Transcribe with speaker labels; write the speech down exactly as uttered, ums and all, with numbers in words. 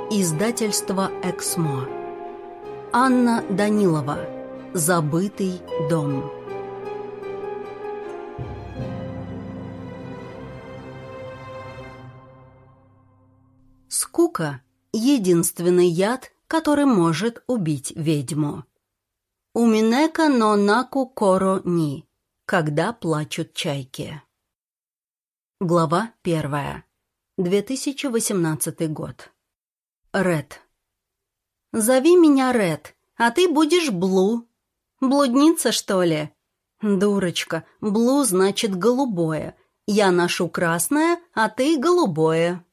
Speaker 1: Издательство «Эксмо». Анна Данилова. Забытый дом. Скука — единственный яд, который может убить ведьму. Уминека но наку коро ни. Когда плачут чайки. Глава первая. две тысячи восемнадцатый год. Ред. «Зови меня Ред, а ты будешь Блу. Блудница, что ли?» «Дурочка, Блу значит голубое. Я ношу красное, а ты голубое».